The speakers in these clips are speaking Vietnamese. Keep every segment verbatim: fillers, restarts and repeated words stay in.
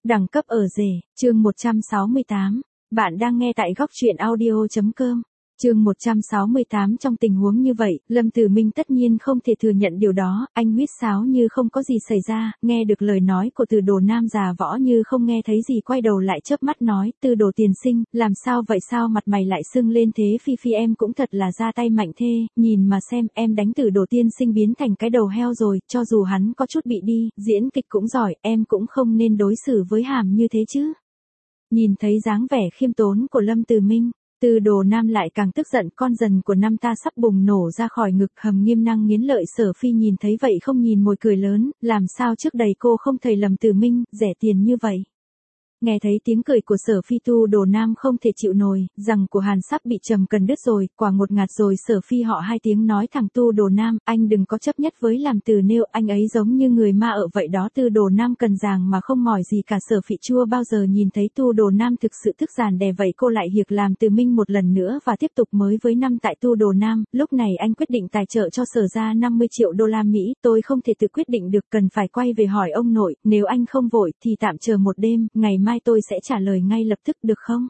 Đẳng cấp ở rể, chương một trăm sáu mươi tám. Bạn đang nghe tại góc truyện audio chấm com. Chương một trăm sáu mươi tám. Trong tình huống như vậy, Lâm Tử Minh tất nhiên không thể thừa nhận điều đó, anh huýt sáo như không có gì xảy ra, nghe được lời nói của Từ Đồ Nam già võ như không nghe thấy gì, quay đầu lại chớp mắt nói, Từ Đồ tiên sinh, làm sao vậy, sao mặt mày lại sưng lên thế? Phi Phi em cũng thật là ra tay mạnh thê, nhìn mà xem, em đánh Từ Đồ tiên sinh biến thành cái đầu heo rồi, cho dù hắn có chút bị đi, diễn kịch cũng giỏi, em cũng không nên đối xử với Hàm như thế chứ. Nhìn thấy dáng vẻ khiêm tốn của Lâm Tử Minh, Từ Đồ Nam lại càng tức giận, con dần của năm ta sắp bùng nổ ra khỏi ngực, hầm nghiêm năng nghiến lợi. Sở Phi nhìn thấy vậy không nhìn mồi cười lớn, làm sao trước đây cô không thầy Lâm Tử Minh, rẻ tiền như vậy. Nghe thấy tiếng cười của Sở Phi, Tu Đồ Nam không thể chịu nổi, rằng của Hàn sắp bị trầm cần đứt rồi, quả ngột ngạt rồi. Sở Phi họ hai tiếng nói thẳng, Tu Đồ Nam, anh đừng có chấp nhất với làm Từ Nêu, anh ấy giống như người ma ở vậy đó. Từ Đồ Nam cần giàng mà không mỏi gì cả. Sở Phi chưa bao giờ nhìn thấy Tu Đồ Nam thực sự tức giàn đè vậy cô lại hiệc làm Từ Minh một lần nữa và tiếp tục mới với năm tại Tu Đồ Nam. Lúc này anh quyết định tài trợ cho Sở ra năm mươi triệu đô la Mỹ, tôi không thể tự quyết định được, cần phải quay về hỏi ông nội, nếu anh không vội thì tạm chờ một đêm, ngày mai tôi sẽ trả lời ngay lập tức được không?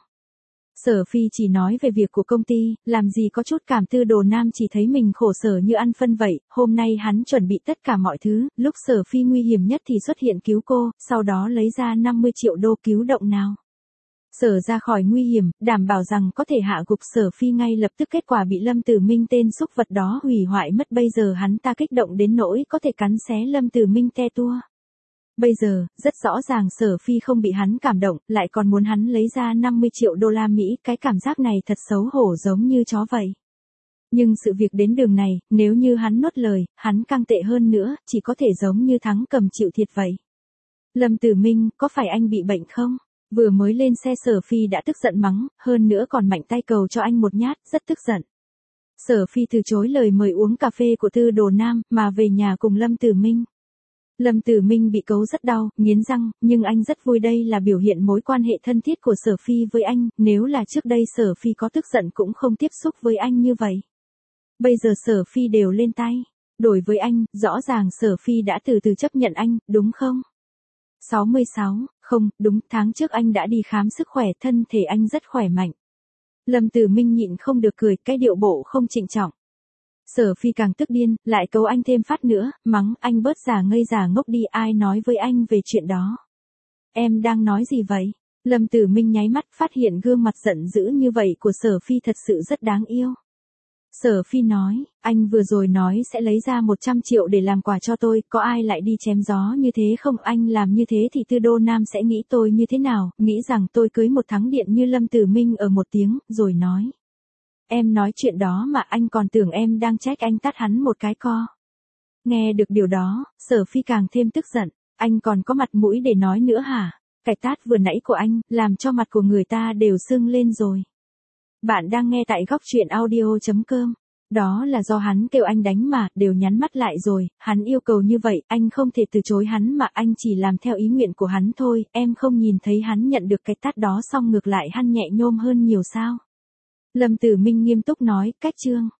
Sở Phi chỉ nói về việc của công ty, làm gì có chút cảm. Tư Đồ Nam chỉ thấy mình khổ sở như ăn phân vậy, hôm nay hắn chuẩn bị tất cả mọi thứ, lúc Sở Phi nguy hiểm nhất thì xuất hiện cứu cô, sau đó lấy ra năm mươi triệu đô cứu động nào. Sở ra khỏi nguy hiểm, đảm bảo rằng có thể hạ gục Sở Phi ngay lập tức, kết quả bị Lâm Tử Minh tên xúc vật đó hủy hoại mất. Bây giờ hắn ta kích động đến nỗi có thể cắn xé Lâm Tử Minh te tua. Bây giờ, rất rõ ràng Sở Phi không bị hắn cảm động, lại còn muốn hắn lấy ra năm mươi triệu đô la Mỹ, cái cảm giác này thật xấu hổ giống như chó vậy. Nhưng sự việc đến đường này, nếu như hắn nuốt lời, hắn càng tệ hơn nữa, chỉ có thể giống như thắng cầm chịu thiệt vậy. Lâm Tử Minh, có phải anh bị bệnh không? Vừa mới lên xe Sở Phi đã tức giận mắng, hơn nữa còn mạnh tay cầu cho anh một nhát, rất tức giận. Sở Phi từ chối lời mời uống cà phê của Tư Đồ Nam, mà về nhà cùng Lâm Tử Minh. Lâm Tử Minh bị cấu rất đau, nghiến răng, nhưng anh rất vui, đây là biểu hiện mối quan hệ thân thiết của Sở Phi với anh, nếu là trước đây Sở Phi có tức giận cũng không tiếp xúc với anh như vậy. Bây giờ Sở Phi đều lên tay, đổi với anh, rõ ràng Sở Phi đã từ từ chấp nhận anh, đúng không? sáu mươi sáu, không, đúng, tháng trước anh đã đi khám sức khỏe, thân thể anh rất khỏe mạnh. Lâm Tử Minh nhịn không được cười, cái điệu bộ không trịnh trọng. Sở Phi càng tức điên, lại cấu anh thêm phát nữa, mắng, anh bớt giả ngây giả ngốc đi, ai nói với anh về chuyện đó? Em đang nói gì vậy? Lâm Tử Minh nháy mắt, phát hiện gương mặt giận dữ như vậy của Sở Phi thật sự rất đáng yêu. Sở Phi nói, anh vừa rồi nói sẽ lấy ra một trăm triệu để làm quà cho tôi, có ai lại đi chém gió như thế không? Anh làm như thế thì Tư Đô Nam sẽ nghĩ tôi như thế nào, nghĩ rằng tôi cưới một thắng điện như Lâm Tử Minh ở một tiếng, rồi nói. Em nói chuyện đó mà anh còn tưởng em đang trách anh, tát hắn một cái co. Nghe được điều đó, Sở Phi càng thêm tức giận, anh còn có mặt mũi để nói nữa hả? Cái tát vừa nãy của anh, làm cho mặt của người ta đều sưng lên rồi. Bạn đang nghe tại góc truyện audio chấm com. Đó là do hắn kêu anh đánh mà, đều nhắn mắt lại rồi, hắn yêu cầu như vậy, anh không thể từ chối hắn mà, anh chỉ làm theo ý nguyện của hắn thôi, em không nhìn thấy hắn nhận được cái tát đó xong ngược lại hắn nhẹ nhôm hơn nhiều sao? Lâm Tử Minh nghiêm túc nói, cách chương.